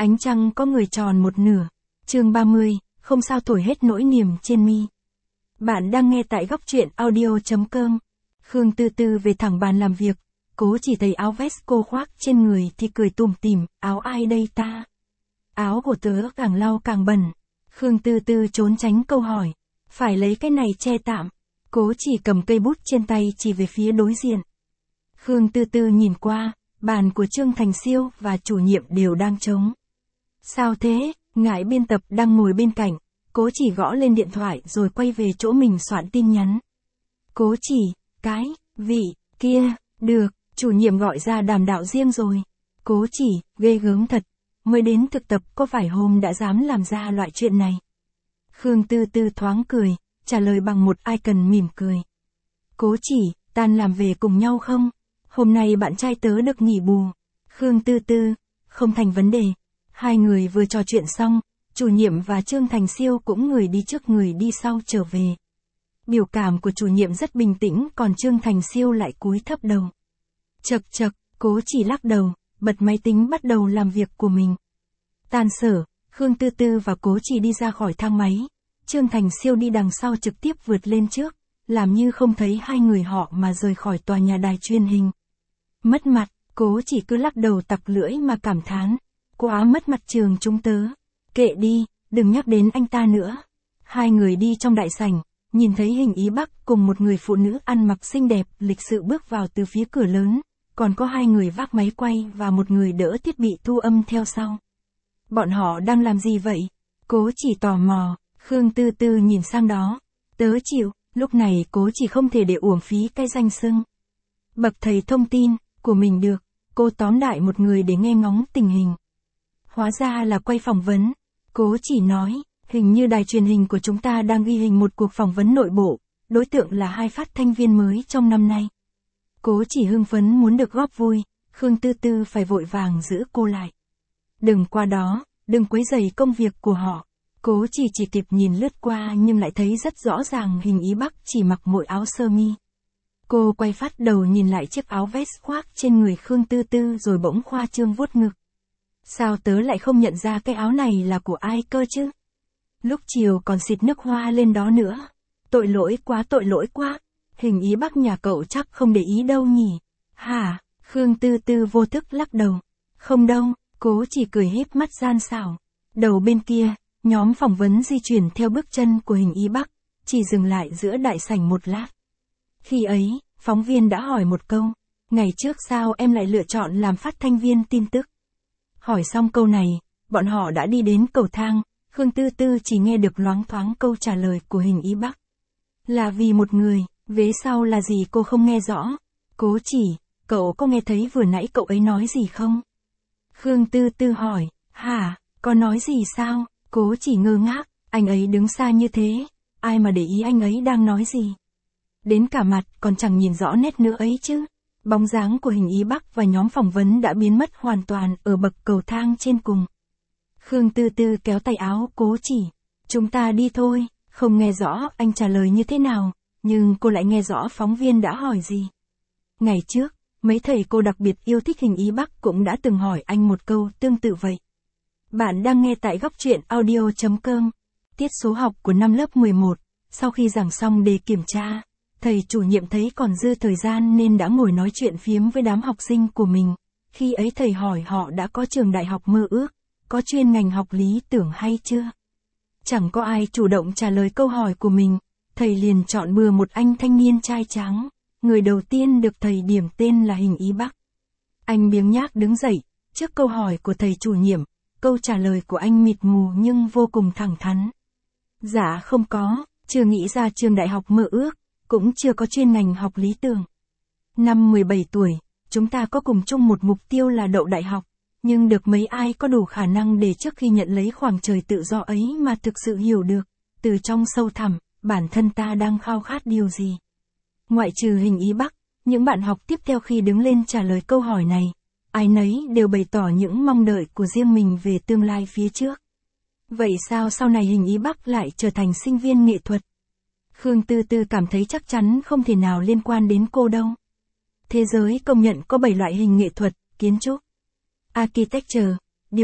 Ánh trăng có người tròn một nửa. Chương 30, không sao thổi hết nỗi niềm trên mi. Bạn đang nghe tại góc truyện audio.com. Khương Tư Tư về thẳng bàn làm việc. Cố chỉ thấy áo vest cô khoác trên người thì cười tủm tỉm, áo ai đây ta? Áo của tớ càng lau càng bẩn. Khương Tư Tư trốn tránh câu hỏi. Phải lấy cái này che tạm. Cố chỉ cầm cây bút trên tay chỉ về phía đối diện. Khương Tư Tư nhìn qua, bàn của Trương Thành Siêu và chủ nhiệm đều đang trống. Sao thế? Ngải biên tập đang ngồi bên cạnh, cố chỉ gõ lên điện thoại rồi quay về chỗ mình soạn tin nhắn. Cố chỉ, cái, vị, kia, được, chủ nhiệm gọi ra đàm đạo riêng rồi. Cố chỉ, ghê gớm thật, mới đến thực tập có phải hôm đã dám làm ra loại chuyện này. Khương Tư Tư thoáng cười, trả lời bằng một icon mỉm cười. Cố chỉ, tan làm về cùng nhau không? Hôm nay bạn trai tớ được nghỉ bù. Khương Tư Tư, không thành vấn đề. Hai người vừa trò chuyện xong, chủ nhiệm và Trương Thành Siêu cũng người đi trước người đi sau trở về. Biểu cảm của chủ nhiệm rất bình tĩnh còn Trương Thành Siêu lại cúi thấp đầu. Chậc chậc, cố chỉ lắc đầu, bật máy tính bắt đầu làm việc của mình. Tan sở, Khương Tư Tư và cố chỉ đi ra khỏi thang máy. Trương Thành Siêu đi đằng sau trực tiếp vượt lên trước, làm như không thấy hai người họ mà rời khỏi tòa nhà đài truyền hình. Mất mặt, cố chỉ cứ lắc đầu tặc lưỡi mà cảm thán. Quá mất mặt trường chúng tớ. Kệ đi, đừng nhắc đến anh ta nữa. Hai người đi trong đại sảnh, nhìn thấy Hình Ý Bắc cùng một người phụ nữ ăn mặc xinh đẹp lịch sự bước vào từ phía cửa lớn, còn có hai người vác máy quay và một người đỡ thiết bị thu âm theo sau. Bọn họ đang làm gì vậy? Cố chỉ tò mò, Khương Tư Tư nhìn sang đó. Tớ chịu, lúc này cố chỉ không thể để uổng phí cái danh xưng bậc thầy thông tin của mình được, cô tóm đại một người để nghe ngóng tình hình. Hóa ra là quay phỏng vấn. Cố chỉ nói, hình như đài truyền hình của chúng ta đang ghi hình một cuộc phỏng vấn nội bộ, đối tượng là hai phát thanh viên mới trong năm nay. Cố chỉ hưng phấn muốn được góp vui, Khương Tư Tư phải vội vàng giữ cô lại. Đừng qua đó, đừng quấy rầy công việc của họ. Cố chỉ kịp nhìn lướt qua nhưng lại thấy rất rõ ràng Hình Ý Bắc chỉ mặc mỗi áo sơ mi. Cô quay phát đầu nhìn lại chiếc áo vest khoác trên người Khương Tư Tư rồi bỗng khoa trương vuốt ngực. Sao tớ lại không nhận ra cái áo này là của ai cơ chứ? Lúc chiều còn xịt nước hoa lên đó nữa. Tội lỗi quá. Hình Ý Bắc nhà cậu chắc không để ý đâu nhỉ? Hả? Khương Tư Tư vô thức lắc đầu. Không đâu, cố chỉ cười híp mắt gian xảo. Đầu bên kia, nhóm phỏng vấn di chuyển theo bước chân của Hình Ý Bắc, chỉ dừng lại giữa đại sảnh một lát. Khi ấy, phóng viên đã hỏi một câu. Ngày trước sao em lại lựa chọn làm phát thanh viên tin tức? Hỏi xong câu này, bọn họ đã đi đến cầu thang, Khương Tư Tư chỉ nghe được loáng thoáng câu trả lời của Hình Ý Bắc. Là vì một người, vế sau là gì cô không nghe rõ. Cố chỉ, cậu có nghe thấy vừa nãy cậu ấy nói gì không? Khương Tư Tư hỏi, hả, có nói gì sao? Cố chỉ ngơ ngác, anh ấy đứng xa như thế, ai mà để ý anh ấy đang nói gì? Đến cả mặt còn chẳng nhìn rõ nét nữa ấy chứ. Bóng dáng của Hình Ý Bắc và nhóm phỏng vấn đã biến mất hoàn toàn ở bậc cầu thang trên cùng. Khương Tư Tư kéo tay áo cố chỉ. Chúng ta đi thôi, không nghe rõ anh trả lời như thế nào, nhưng cô lại nghe rõ phóng viên đã hỏi gì. Ngày trước, mấy thầy cô đặc biệt yêu thích Hình Ý Bắc cũng đã từng hỏi anh một câu tương tự vậy. Bạn đang nghe tại góc truyện audio.com. Tiết số học của năm lớp 11, sau khi giảng xong đề kiểm tra. Thầy chủ nhiệm thấy còn dư thời gian nên đã ngồi nói chuyện phiếm với đám học sinh của mình. Khi ấy thầy hỏi họ đã có trường đại học mơ ước, có chuyên ngành học lý tưởng hay chưa. Chẳng có ai chủ động trả lời câu hỏi của mình, thầy liền chọn bừa một anh thanh niên trai tráng. Người đầu tiên được thầy điểm tên là Hình Ý Bắc. Anh biếng nhác đứng dậy, trước câu hỏi của thầy chủ nhiệm, câu trả lời của anh mịt mù nhưng vô cùng thẳng thắn. Dạ không có, chưa nghĩ ra trường đại học mơ ước. Cũng chưa có chuyên ngành học lý tưởng. Năm 17 tuổi, chúng ta có cùng chung một mục tiêu là đậu đại học, nhưng được mấy ai có đủ khả năng để trước khi nhận lấy khoảng trời tự do ấy mà thực sự hiểu được, từ trong sâu thẳm, bản thân ta đang khao khát điều gì. Ngoại trừ Hình Ý Bắc, những bạn học tiếp theo khi đứng lên trả lời câu hỏi này, ai nấy đều bày tỏ những mong đợi của riêng mình về tương lai phía trước. Vậy sao sau này Hình Ý Bắc lại trở thành sinh viên nghệ thuật? Khương Tư Tư cảm thấy chắc chắn không thể nào liên quan đến cô đâu. Thế giới công nhận có 7 loại hình nghệ thuật, kiến trúc, architecture, điêu khắc,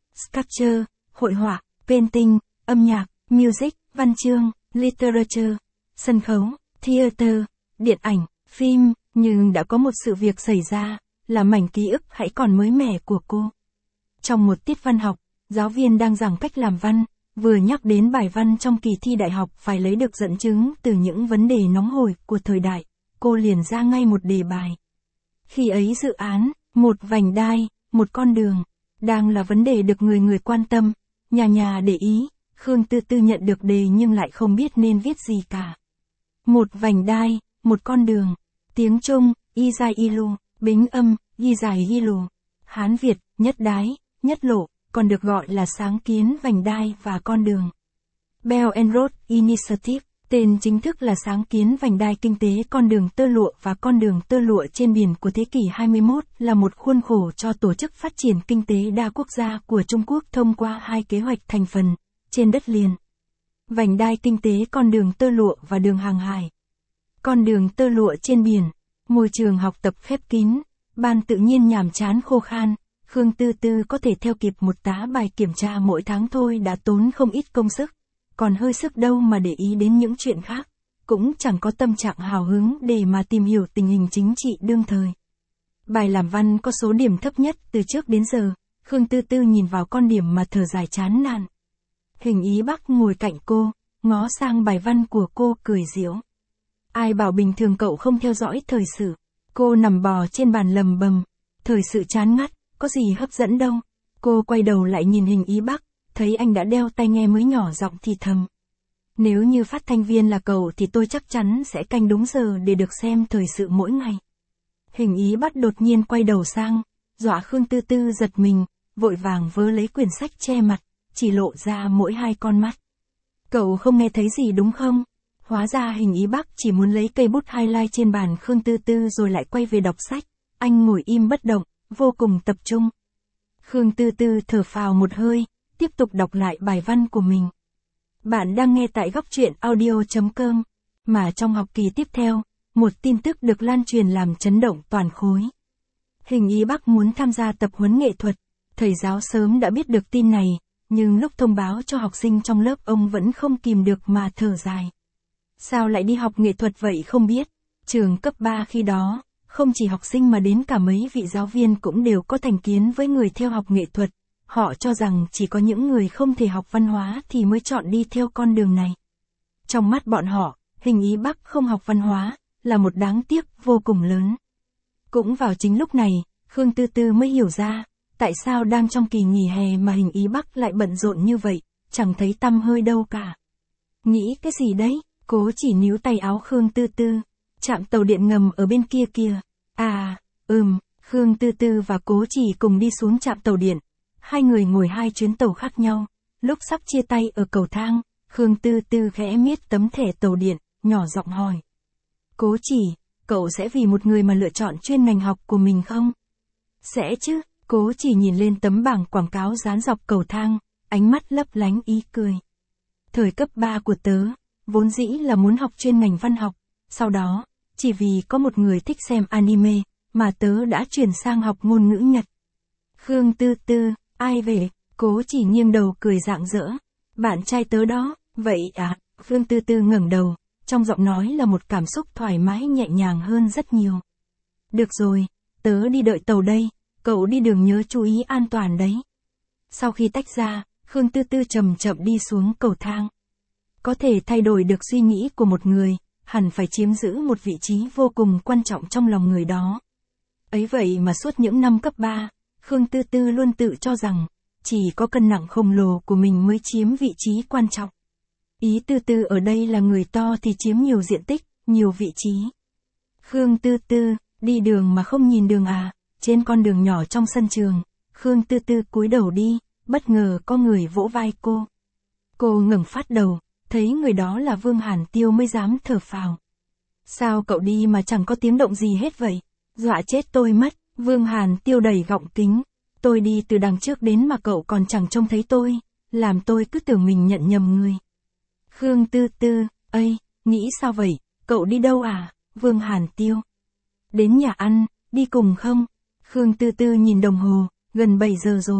sculpture, hội họa, painting, âm nhạc, music, văn chương, literature, sân khấu, theater, điện ảnh, phim, nhưng đã có một sự việc xảy ra, là mảnh ký ức hãy còn mới mẻ của cô. Trong một tiết văn học, giáo viên đang giảng cách làm văn, vừa nhắc đến bài văn trong kỳ thi đại học phải lấy được dẫn chứng từ những vấn đề nóng hổi của thời đại, cô liền ra ngay một đề bài. Khi ấy dự án, một vành đai, một con đường, đang là vấn đề được người người quan tâm, nhà nhà để ý, Khương Tư Tư nhận được đề nhưng lại không biết nên viết gì cả. Một vành đai, một con đường, tiếng Trung, y dài y lu, Bính âm, y dài y lù, Hán Việt, nhất đái, nhất lộ, còn được gọi là sáng kiến vành đai và con đường. Belt and Road Initiative, tên chính thức là sáng kiến vành đai kinh tế con đường tơ lụa và con đường tơ lụa trên biển của thế kỷ 21, là một khuôn khổ cho tổ chức phát triển kinh tế đa quốc gia của Trung Quốc thông qua hai kế hoạch thành phần, trên đất liền. Vành đai kinh tế con đường tơ lụa và đường hàng hải. Con đường tơ lụa trên biển, môi trường học tập khép kín, ban tự nhiên nhàm chán khô khan, Khương Tư Tư có thể theo kịp một tá bài kiểm tra mỗi tháng thôi đã tốn không ít công sức, còn hơi sức đâu mà để ý đến những chuyện khác, cũng chẳng có tâm trạng hào hứng để mà tìm hiểu tình hình chính trị đương thời. Bài làm văn có số điểm thấp nhất từ trước đến giờ, Khương Tư Tư nhìn vào con điểm mà thở dài chán nản. Hình Ý Bắc ngồi cạnh cô, ngó sang bài văn của cô cười giễu. Ai bảo bình thường cậu không theo dõi thời sự. Cô nằm bò trên bàn lầm bầm. Thời sự chán ngắt, có gì hấp dẫn đâu. Cô quay đầu lại nhìn Hình Ý Bắc, thấy anh đã đeo tai nghe mới nhỏ giọng thì thầm. Nếu như phát thanh viên là cậu thì tôi chắc chắn sẽ canh đúng giờ để được xem thời sự mỗi ngày. Hình Ý Bắc đột nhiên quay đầu sang, dọa Khương Tư Tư giật mình, vội vàng vớ lấy quyển sách che mặt, chỉ lộ ra mỗi hai con mắt. Cậu không nghe thấy gì đúng không? Hóa ra Hình Ý Bắc chỉ muốn lấy cây bút highlight trên bàn Khương Tư Tư rồi lại quay về đọc sách. Anh ngồi im bất động, vô cùng tập trung. Khương Tư Tư thở phào một hơi, tiếp tục đọc lại bài văn của mình. Bạn đang nghe tại góc truyện audio.com. Mà trong học kỳ tiếp theo, một tin tức được lan truyền làm chấn động toàn khối. Hình Ý Bắc muốn tham gia tập huấn nghệ thuật. Thầy giáo sớm đã biết được tin này, nhưng lúc thông báo cho học sinh trong lớp ông vẫn không kìm được mà thở dài. Sao lại đi học nghệ thuật vậy không biết? Trường cấp 3 khi đó, không chỉ học sinh mà đến cả mấy vị giáo viên cũng đều có thành kiến với người theo học nghệ thuật. Họ cho rằng chỉ có những người không thể học văn hóa thì mới chọn đi theo con đường này. Trong mắt bọn họ, Hình Ý Bắc không học văn hóa, là một đáng tiếc vô cùng lớn. Cũng vào chính lúc này, Khương Tư Tư mới hiểu ra, tại sao đang trong kỳ nghỉ hè mà Hình Ý Bắc lại bận rộn như vậy, chẳng thấy tăm hơi đâu cả. Nghĩ cái gì đấy? Cố chỉ níu tay áo Khương Tư Tư. Trạm tàu điện ngầm ở bên kia kìa. Khương Tư Tư và Cố chỉ cùng đi xuống trạm tàu điện. Hai người ngồi hai chuyến tàu khác nhau. Lúc sắp chia tay ở cầu thang, Khương Tư Tư khẽ miết tấm thẻ tàu điện, nhỏ giọng hỏi. Cố chỉ, cậu sẽ vì một người mà lựa chọn chuyên ngành học của mình không? Sẽ chứ. Cố chỉ nhìn lên tấm bảng quảng cáo dán dọc cầu thang, ánh mắt lấp lánh ý cười. Thời cấp 3 của tớ, vốn dĩ là muốn học chuyên ngành văn học, sau đó, chỉ vì có một người thích xem anime, mà tớ đã chuyển sang học ngôn ngữ Nhật. Khương Tư Tư, ai về? Cố chỉ nghiêng đầu cười rạng rỡ. Bạn trai tớ đó, vậy à? Khương Tư Tư ngẩng đầu, trong giọng nói là một cảm xúc thoải mái nhẹ nhàng hơn rất nhiều. Được rồi, tớ đi đợi tàu đây, cậu đi đường nhớ chú ý an toàn đấy. Sau khi tách ra, Khương Tư Tư chậm chậm đi xuống cầu thang. Có thể thay đổi được suy nghĩ của một người, hẳn phải chiếm giữ một vị trí vô cùng quan trọng trong lòng người đó. Ấy vậy mà suốt những năm cấp 3, Khương Tư Tư luôn tự cho rằng, chỉ có cân nặng khổng lồ của mình mới chiếm vị trí quan trọng. Ý Tư Tư ở đây là người to thì chiếm nhiều diện tích, nhiều vị trí. Khương Tư Tư, đi đường mà không nhìn đường à? Trên con đường nhỏ trong sân trường, Khương Tư Tư cúi đầu đi, bất ngờ có người vỗ vai cô. Cô ngẩng phát đầu, thấy người đó là Vương Hàn Tiêu mới dám thở phào. Sao cậu đi mà chẳng có tiếng động gì hết vậy? Dọa chết tôi mất. Vương Hàn Tiêu đầy gọng kính. Tôi đi từ đằng trước đến mà cậu còn chẳng trông thấy tôi, làm tôi cứ tưởng mình nhận nhầm người. Khương Tư Tư, ây, nghĩ sao vậy, cậu đi đâu à? Vương Hàn Tiêu. Đến nhà ăn, đi cùng không? Khương Tư Tư nhìn đồng hồ, gần 7 giờ rồi,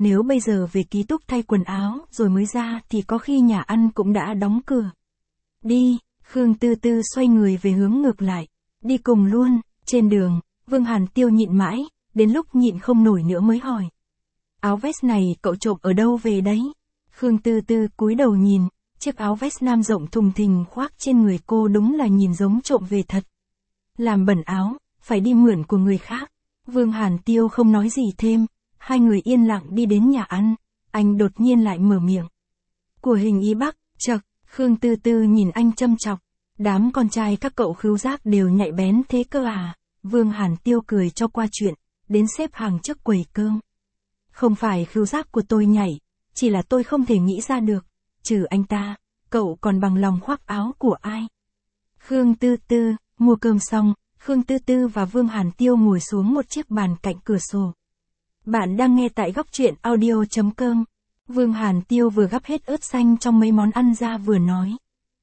nếu bây giờ về ký túc thay quần áo rồi mới ra thì có khi nhà ăn cũng đã đóng cửa. Đi, Khương Tư Tư xoay người về hướng ngược lại. Đi cùng luôn, trên đường, Vương Hàn Tiêu nhịn mãi, đến lúc nhịn không nổi nữa mới hỏi. Áo vest này cậu trộm ở đâu về đấy? Khương Tư Tư cúi đầu nhìn, chiếc áo vest nam rộng thùng thình khoác trên người cô đúng là nhìn giống trộm về thật. Làm bẩn áo, phải đi mượn của người khác. Vương Hàn Tiêu không nói gì thêm, hai người yên lặng đi đến nhà ăn, anh đột nhiên lại mở miệng. Của Hình Ý Bắc, chậc, Khương Tư Tư nhìn anh châm chọc, đám con trai các cậu khứu giác đều nhạy bén thế cơ à? Vương Hàn Tiêu cười cho qua chuyện, đến xếp hàng trước quầy cơm. Không phải khứu giác của tôi nhảy, chỉ là tôi không thể nghĩ ra được, trừ anh ta, cậu còn bằng lòng khoác áo của ai? Khương Tư Tư, mua cơm xong, Khương Tư Tư và Vương Hàn Tiêu ngồi xuống một chiếc bàn cạnh cửa sổ. Bạn đang nghe tại góc truyện audio.com. Vương Hàn Tiêu vừa gắp hết ớt xanh trong mấy món ăn ra vừa nói.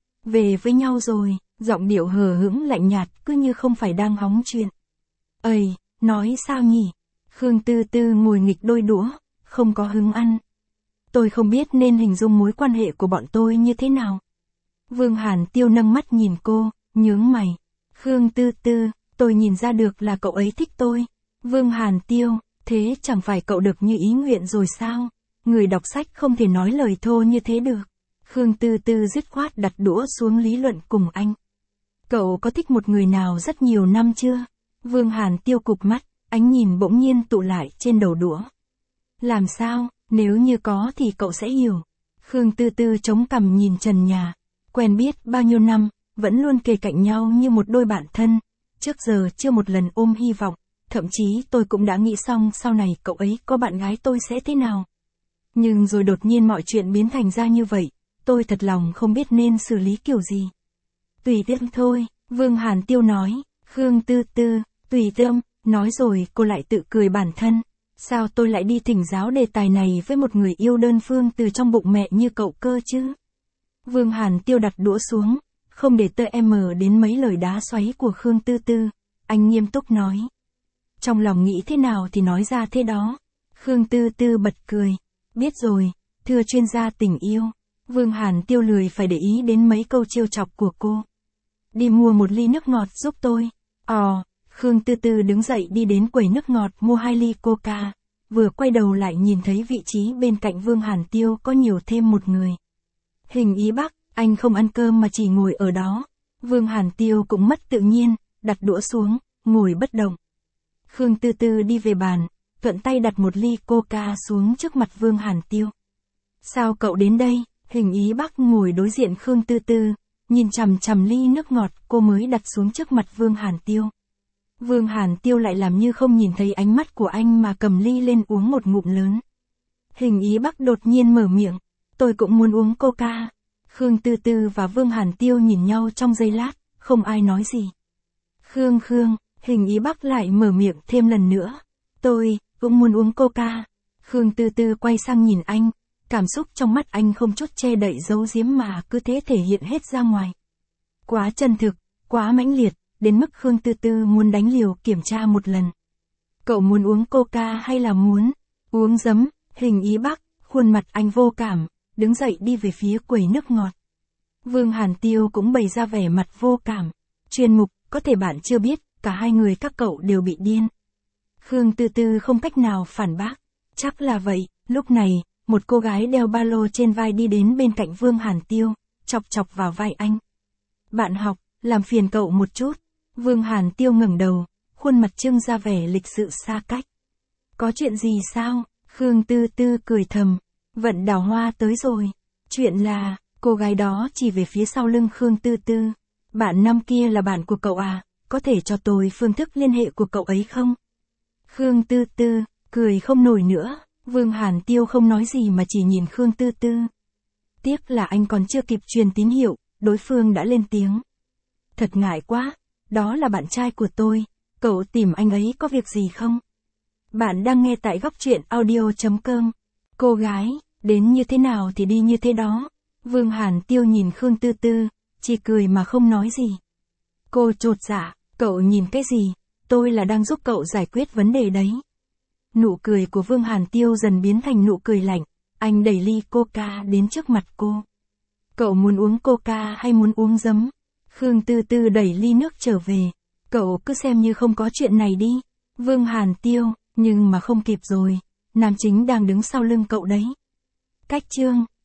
Về với nhau rồi, giọng điệu hờ hững lạnh nhạt cứ như không phải đang hóng chuyện. Ây, nói sao nhỉ? Khương Tư Tư ngồi nghịch đôi đũa, không có hứng ăn. Tôi không biết nên hình dung mối quan hệ của bọn tôi như thế nào. Vương Hàn Tiêu nâng mắt nhìn cô, nhướng mày. Khương Tư Tư, tôi nhìn ra được là cậu ấy thích tôi. Vương Hàn Tiêu, thế chẳng phải cậu được như ý nguyện rồi sao? Người đọc sách không thể nói lời thô như thế được. Khương Tư Tư dứt khoát đặt đũa xuống lý luận cùng anh. Cậu có thích một người nào rất nhiều năm chưa? Vương Hàn Tiêu cụp mắt, ánh nhìn bỗng nhiên tụ lại trên đầu đũa. Làm sao, nếu như có thì cậu sẽ hiểu. Khương Tư Tư chống cằm nhìn trần nhà. Quen biết bao nhiêu năm, vẫn luôn kề cạnh nhau như một đôi bạn thân. Trước giờ chưa một lần ôm hy vọng, thậm chí tôi cũng đã nghĩ xong sau này cậu ấy có bạn gái tôi sẽ thế nào. Nhưng rồi đột nhiên mọi chuyện biến thành ra như vậy, tôi thật lòng không biết nên xử lý kiểu gì. Tùy tiện thôi, Vương Hàn Tiêu nói. Khương Tư Tư, tùy tiện, nói rồi cô lại tự cười bản thân. Sao tôi lại đi thỉnh giáo đề tài này với một người yêu đơn phương từ trong bụng mẹ như cậu cơ chứ? Vương Hàn Tiêu đặt đũa xuống, không để tơ đến mấy lời đá xoáy của Khương Tư Tư, anh nghiêm túc nói. Trong lòng nghĩ thế nào thì nói ra thế đó. Khương Tư Tư bật cười. Biết rồi, thưa chuyên gia tình yêu. Vương Hàn Tiêu lười phải để ý đến mấy câu trêu chọc của cô. Đi mua một ly nước ngọt giúp tôi. Khương Tư Tư đứng dậy đi đến quầy nước ngọt mua 2 ly coca. Vừa quay đầu lại nhìn thấy vị trí bên cạnh Vương Hàn Tiêu có nhiều thêm một người. Hình Ý Bắc, anh không ăn cơm mà chỉ ngồi ở đó. Vương Hàn Tiêu cũng mất tự nhiên, đặt đũa xuống, ngồi bất động. Khương Tư Tư đi về bàn, thuận tay đặt một ly coca xuống trước mặt Vương Hàn Tiêu. Sao cậu đến đây? Hình Ý Bắc ngồi đối diện Khương Tư Tư, nhìn chằm chằm ly nước ngọt cô mới đặt xuống trước mặt Vương Hàn Tiêu. Vương Hàn Tiêu lại làm như không nhìn thấy ánh mắt của anh mà cầm ly lên uống một ngụm lớn. Hình Ý Bắc đột nhiên mở miệng, tôi cũng muốn uống coca. Khương Tư Tư và Vương Hàn Tiêu nhìn nhau trong giây lát, không ai nói gì. Khương, Hình Ý Bắc lại mở miệng thêm lần nữa. Tôi cũng muốn uống coca. Khương Tư Tư quay sang nhìn anh, cảm xúc trong mắt anh không chút che đậy giấu giếm mà cứ thế thể hiện hết ra ngoài. Quá chân thực, quá mãnh liệt, đến mức Khương Tư Tư muốn đánh liều kiểm tra một lần. Cậu muốn uống coca hay là muốn uống giấm? Hình Ý Bắc, khuôn mặt anh vô cảm, đứng dậy đi về phía quầy nước ngọt. Vương Hàn Tiêu cũng bày ra vẻ mặt vô cảm. Chuyên mục, có thể bạn chưa biết, cả hai người các cậu đều bị điên. Khương Tư Tư không cách nào phản bác. Chắc là vậy, lúc này, một cô gái đeo ba lô trên vai đi đến bên cạnh Vương Hàn Tiêu, chọc chọc vào vai anh. Bạn học, làm phiền cậu một chút. Vương Hàn Tiêu ngẩng đầu, khuôn mặt trưng ra vẻ lịch sự xa cách. Có chuyện gì sao? Khương Tư Tư cười thầm. Vận Đào Hoa tới rồi. Chuyện là, cô gái đó chỉ về phía sau lưng Khương Tư Tư. Bạn năm kia là bạn của cậu à? Có thể cho tôi phương thức liên hệ của cậu ấy không? Khương Tư Tư, cười không nổi nữa. Vương Hàn Tiêu không nói gì mà chỉ nhìn Khương Tư Tư. Tiếc là anh còn chưa kịp truyền tín hiệu, đối phương đã lên tiếng. Thật ngại quá, đó là bạn trai của tôi, cậu tìm anh ấy có việc gì không? Bạn đang nghe tại góc truyện audio.com. Cô gái, đến như thế nào thì đi như thế đó. Vương Hàn Tiêu nhìn Khương Tư Tư, chỉ cười mà không nói gì. Cô chột dạ, cậu nhìn cái gì? Tôi là đang giúp cậu giải quyết vấn đề đấy. Nụ cười của Vương Hàn Tiêu dần biến thành nụ cười lạnh. Anh đẩy ly coca đến trước mặt cô. Cậu muốn uống coca hay muốn uống giấm? Khương Tư Tư đẩy ly nước trở về. Cậu cứ xem như không có chuyện này đi. Vương Hàn Tiêu, nhưng mà không kịp rồi. Nam chính đang đứng sau lưng cậu đấy. Cách chương.